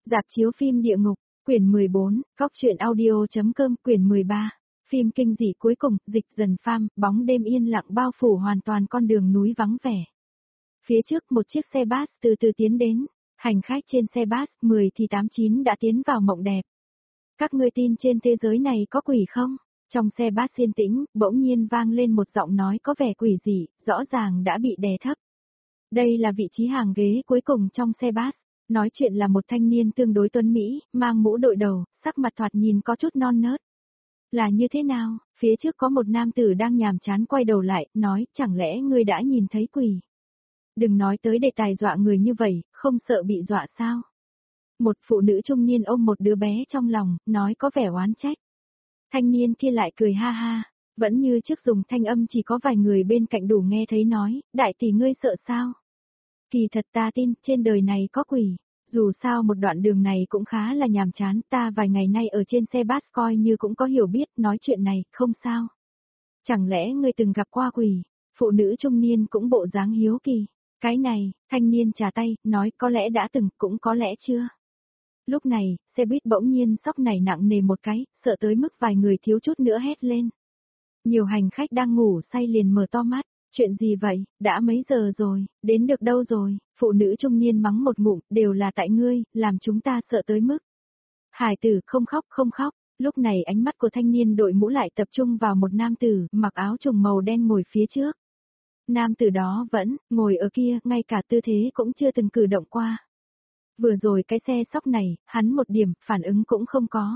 Rạp chiếu phim Địa ngục, quyển 14, góc truyện audio.com, quyển 13. Phim kinh dị cuối cùng, dịch dần pham, bóng đêm yên lặng bao phủ hoàn toàn con đường núi vắng vẻ. Phía trước một chiếc xe bus từ từ tiến đến, hành khách trên xe bus 10 thì 89 đã tiến vào mộng đẹp. Các ngươi tin trên thế giới này có quỷ không? Trong xe bus yên tĩnh, bỗng nhiên vang lên một giọng nói có vẻ quỷ dị, rõ ràng đã bị đè thấp. Đây là vị trí hàng ghế cuối cùng trong xe bus. Nói chuyện là một thanh niên tương đối tuấn mỹ, mang mũ đội đầu, sắc mặt thoạt nhìn có chút non nớt. Là như thế nào? Phía trước có một nam tử đang nhàm chán quay đầu lại, nói, chẳng lẽ ngươi đã nhìn thấy quỷ? Đừng nói tới đề tài dọa người như vậy, không sợ bị dọa sao? Một phụ nữ trung niên ôm một đứa bé trong lòng, nói có vẻ oán trách. Thanh niên kia lại cười ha ha, vẫn như trước dùng thanh âm chỉ có vài người bên cạnh đủ nghe thấy nói, đại tỷ ngươi sợ sao? Kỳ thật ta tin, trên đời này có quỷ. Dù sao một đoạn đường này cũng khá là nhàm chán, ta vài ngày nay ở trên xe bus coi như cũng có hiểu biết, nói chuyện này, không sao. Chẳng lẽ ngươi từng gặp qua quỷ? Phụ nữ trung niên cũng bộ dáng hiếu kỳ. Cái này, thanh niên trà tay, nói có lẽ đã từng, cũng có lẽ chưa. Lúc này, xe buýt bỗng nhiên sóc này nặng nề một cái, sợ tới mức vài người thiếu chút nữa hét lên. Nhiều hành khách đang ngủ say liền mở to mắt. Chuyện gì vậy, đã mấy giờ rồi, đến được đâu rồi, phụ nữ trung niên mắng một ngụm, đều là tại ngươi, làm chúng ta sợ tới mức. Hải tử, không khóc, không khóc, lúc này ánh mắt của thanh niên đội mũ lại tập trung vào một nam tử, mặc áo trùng màu đen ngồi phía trước. Nam tử đó vẫn, ngồi ở kia, ngay cả tư thế cũng chưa từng cử động qua. Vừa rồi cái xe sóc này, hắn một điểm, phản ứng cũng không có.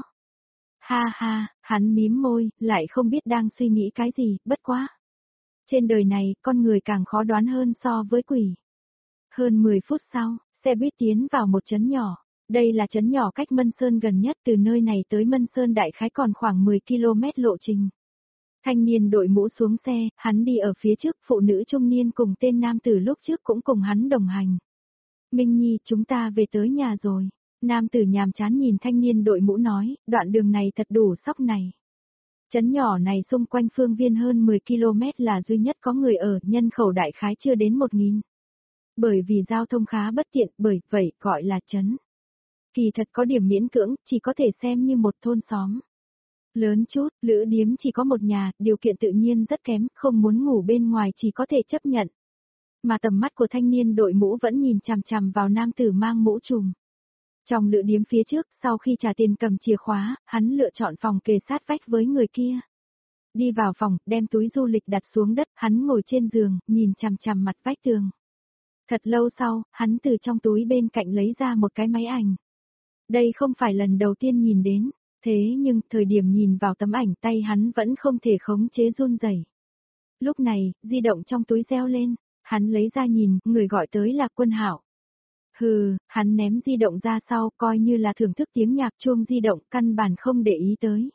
Ha ha, hắn mím môi, lại không biết đang suy nghĩ cái gì, bất quá. Trên đời này, con người càng khó đoán hơn so với quỷ. Hơn 10 phút sau, xe buýt tiến vào một trấn nhỏ. Đây là trấn nhỏ cách Mân Sơn gần nhất, từ nơi này tới Mân Sơn đại khái còn khoảng 10 km lộ trình. Thanh niên đội mũ xuống xe, hắn đi ở phía trước, phụ nữ trung niên cùng tên nam tử lúc trước cũng cùng hắn đồng hành. Minh Nhi, chúng ta về tới nhà rồi. Nam tử nhàm chán nhìn thanh niên đội mũ nói, đoạn đường này thật đủ sốc này. Trấn nhỏ này xung quanh phương viên hơn 10 km là duy nhất có người ở, nhân khẩu đại khái chưa đến 1000. Bởi vì giao thông khá bất tiện, bởi vậy gọi là trấn. Kỳ thật có điểm miễn cưỡng, chỉ có thể xem như một thôn xóm. Lớn chút, lữ điếm chỉ có một nhà, điều kiện tự nhiên rất kém, không muốn ngủ bên ngoài chỉ có thể chấp nhận. Mà tầm mắt của thanh niên đội mũ vẫn nhìn chằm chằm vào nam tử mang mũ trùm. Trong lữ điếm phía trước, sau khi trả tiền cầm chìa khóa, hắn lựa chọn phòng kề sát vách với người kia. Đi vào phòng, đem túi du lịch đặt xuống đất, hắn ngồi trên giường, nhìn chằm chằm mặt vách tường. Thật lâu sau, hắn từ trong túi bên cạnh lấy ra một cái máy ảnh. Đây không phải lần đầu tiên nhìn đến, thế nhưng thời điểm nhìn vào tấm ảnh tay hắn vẫn không thể khống chế run rẩy. Lúc này, di động trong túi reo lên, hắn lấy ra nhìn, người gọi tới là Quân Hạo. Hừ, hắn ném di động ra sau, coi như là thưởng thức tiếng nhạc chuông di động, căn bản không để ý tới.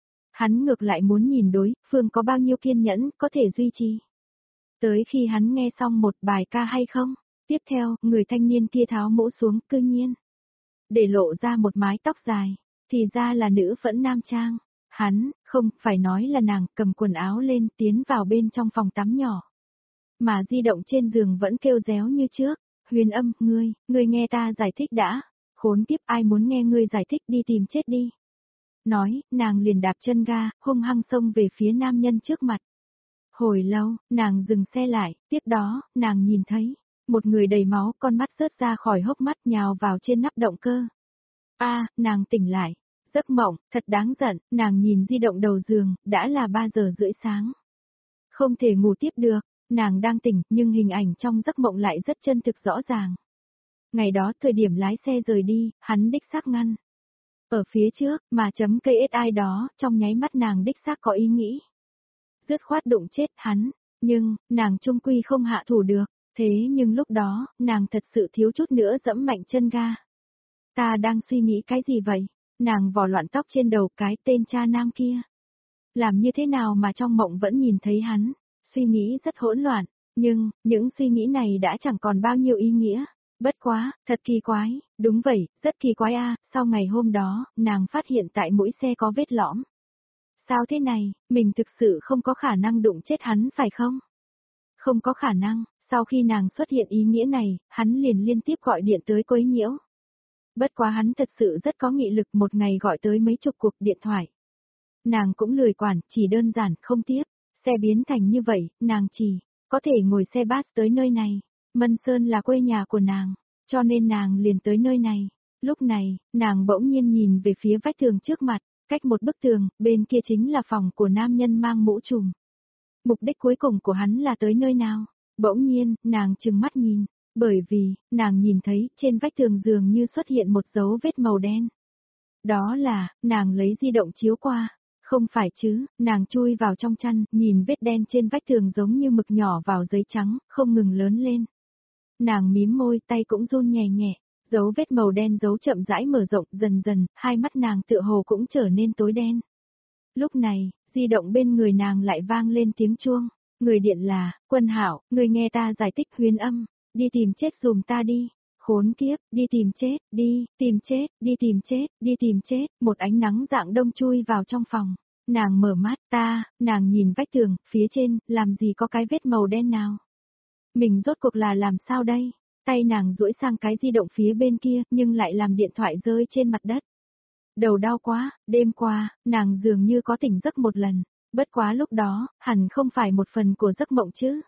Hắn ngược lại muốn nhìn đối phương có bao nhiêu kiên nhẫn, có thể duy trì. Tới khi hắn nghe xong một bài ca hay không, tiếp theo, người thanh niên kia tháo mũ xuống, cư nhiên. Để lộ ra một mái tóc dài, thì ra là nữ phẫn nam trang. Hắn, không, phải nói là nàng, cầm quần áo lên, tiến vào bên trong phòng tắm nhỏ. Mà di động trên giường vẫn kêu réo như trước. Huyền Âm, ngươi nghe ta giải thích đã. Khốn kiếp, ai muốn nghe ngươi giải thích, đi tìm chết đi. Nói, nàng liền đạp chân ga, hung hăng xông về phía nam nhân trước mặt. Hồi lâu, nàng dừng xe lại, tiếp đó, nàng nhìn thấy, một người đầy máu, con mắt rớt ra khỏi hốc mắt nhào vào trên nắp động cơ. Nàng tỉnh lại. Giấc mộng, thật đáng giận, nàng nhìn di động đầu giường, đã là 3 giờ rưỡi sáng. Không thể ngủ tiếp được. Nàng đang tỉnh, nhưng hình ảnh trong giấc mộng lại rất chân thực rõ ràng. Ngày đó, thời điểm lái xe rời đi, hắn đích xác ngăn. Ở phía trước, mà chấm cây ai đó, trong nháy mắt nàng đích xác có ý nghĩ. Dứt khoát đụng chết hắn, nhưng, nàng trung quy không hạ thủ được. Thế nhưng lúc đó, nàng thật sự thiếu chút nữa dẫm mạnh chân ga. Ta đang suy nghĩ cái gì vậy? Nàng vò loạn tóc trên đầu cái tên cha nam kia. Làm như thế nào mà trong mộng vẫn nhìn thấy hắn? Suy nghĩ rất hỗn loạn, nhưng, những suy nghĩ này đã chẳng còn bao nhiêu ý nghĩa. Bất quá, thật kỳ quái, đúng vậy, rất kỳ quái sau ngày hôm đó, nàng phát hiện tại mũi xe có vết lõm. Sao thế này, mình thực sự không có khả năng đụng chết hắn phải không? Không có khả năng, sau khi nàng xuất hiện ý nghĩa này, hắn liền liên tiếp gọi điện tới quấy nhiễu. Bất quá hắn thật sự rất có nghị lực, một ngày gọi tới mấy chục cuộc điện thoại. Nàng cũng lười quản, chỉ đơn giản không tiếp, xe biến thành như vậy, nàng chỉ có thể ngồi xe bus tới nơi này. Mân Sơn là quê nhà của nàng, cho nên nàng liền tới nơi này. Lúc này, nàng bỗng nhiên nhìn về phía vách tường trước mặt, cách một bức tường, bên kia chính là phòng của nam nhân mang mũ trùm. Mục đích cuối cùng của hắn là tới nơi nào? Bỗng nhiên, nàng trừng mắt nhìn, bởi vì, nàng nhìn thấy trên vách tường dường như xuất hiện một dấu vết màu đen. Đó là, nàng lấy di động chiếu qua. Không phải chứ, nàng chui vào trong chăn, nhìn vết đen trên vách tường giống như mực nhỏ vào giấy trắng, không ngừng lớn lên. Nàng mím môi, tay cũng run nhẹ nhẹ, dấu vết màu đen dấu chậm rãi mở rộng, dần dần, hai mắt nàng tựa hồ cũng trở nên tối đen. Lúc này, di động bên người nàng lại vang lên tiếng chuông, người điện là, Quân Hạo, người nghe ta giải thích Huyền Âm, đi tìm chết dùm ta đi. Khốn kiếp, đi tìm chết, đi tìm chết, đi tìm chết, đi tìm chết, một ánh nắng dạng đông chui vào trong phòng. Nàng mở mắt, nàng nhìn vách tường, phía trên, làm gì có cái vết màu đen nào. Mình rốt cuộc là làm sao đây? Tay nàng duỗi sang cái di động phía bên kia, nhưng lại làm điện thoại rơi trên mặt đất. Đầu đau quá, đêm qua, nàng dường như có tỉnh giấc một lần, bất quá lúc đó, hẳn không phải một phần của giấc mộng chứ.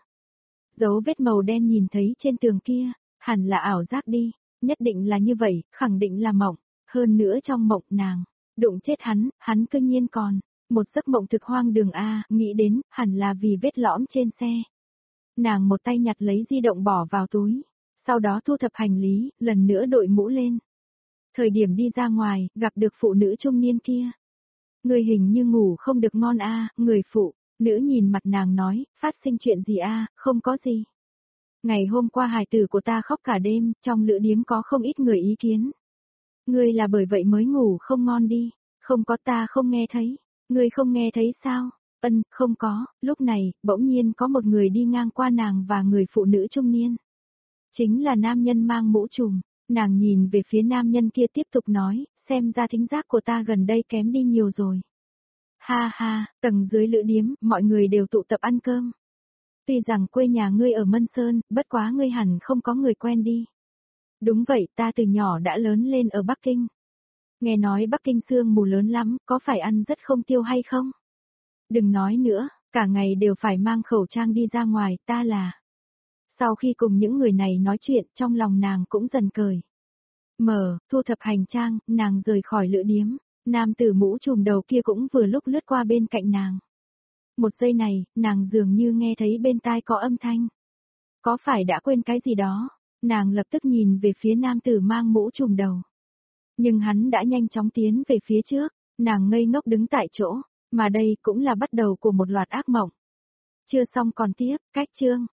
Dấu vết màu đen nhìn thấy trên tường kia, hẳn là ảo giác đi, nhất định là như vậy, khẳng định là mộng, hơn nữa trong mộng nàng, đụng chết hắn cư nhiên còn, một giấc mộng thực hoang đường a, nghĩ đến, hẳn là vì vết lõm trên xe. Nàng một tay nhặt lấy di động bỏ vào túi, sau đó thu thập hành lý, lần nữa đội mũ lên. Thời điểm đi ra ngoài, gặp được phụ nữ trung niên kia. Người hình như ngủ không được ngon a, người phụ, nữ nhìn mặt nàng nói, phát sinh chuyện gì a, không có gì. Ngày hôm qua hài tử của ta khóc cả đêm, trong lữ điếm có không ít người ý kiến. Ngươi là bởi vậy mới ngủ không ngon đi, không có, ta không nghe thấy. Ngươi không nghe thấy sao? Không có, lúc này, bỗng nhiên có một người đi ngang qua nàng và người phụ nữ trung niên. Chính là nam nhân mang mũ trùm, nàng nhìn về phía nam nhân kia tiếp tục nói, xem ra thính giác của ta gần đây kém đi nhiều rồi. Ha ha, tầng dưới lữ điếm, mọi người đều tụ tập ăn cơm. Tuy rằng quê nhà ngươi ở Mân Sơn, bất quá ngươi hẳn không có người quen đi. Đúng vậy, ta từ nhỏ đã lớn lên ở Bắc Kinh. Nghe nói Bắc Kinh sương mù lớn lắm, có phải ăn rất không tiêu hay không? Đừng nói nữa, cả ngày đều phải mang khẩu trang đi ra ngoài, ta là. Sau khi cùng những người này nói chuyện, trong lòng nàng cũng dần cười. Thu thập hành trang, nàng rời khỏi lữ điếm, nam tử mũ trùm đầu kia cũng vừa lúc lướt qua bên cạnh nàng. Một giây này, nàng dường như nghe thấy bên tai có âm thanh. Có phải đã quên cái gì đó? Nàng lập tức nhìn về phía nam tử mang mũ trùm đầu. Nhưng hắn đã nhanh chóng tiến về phía trước, nàng ngây ngốc đứng tại chỗ, mà đây cũng là bắt đầu của một loạt ác mộng. Chưa xong còn tiếp, cách chương.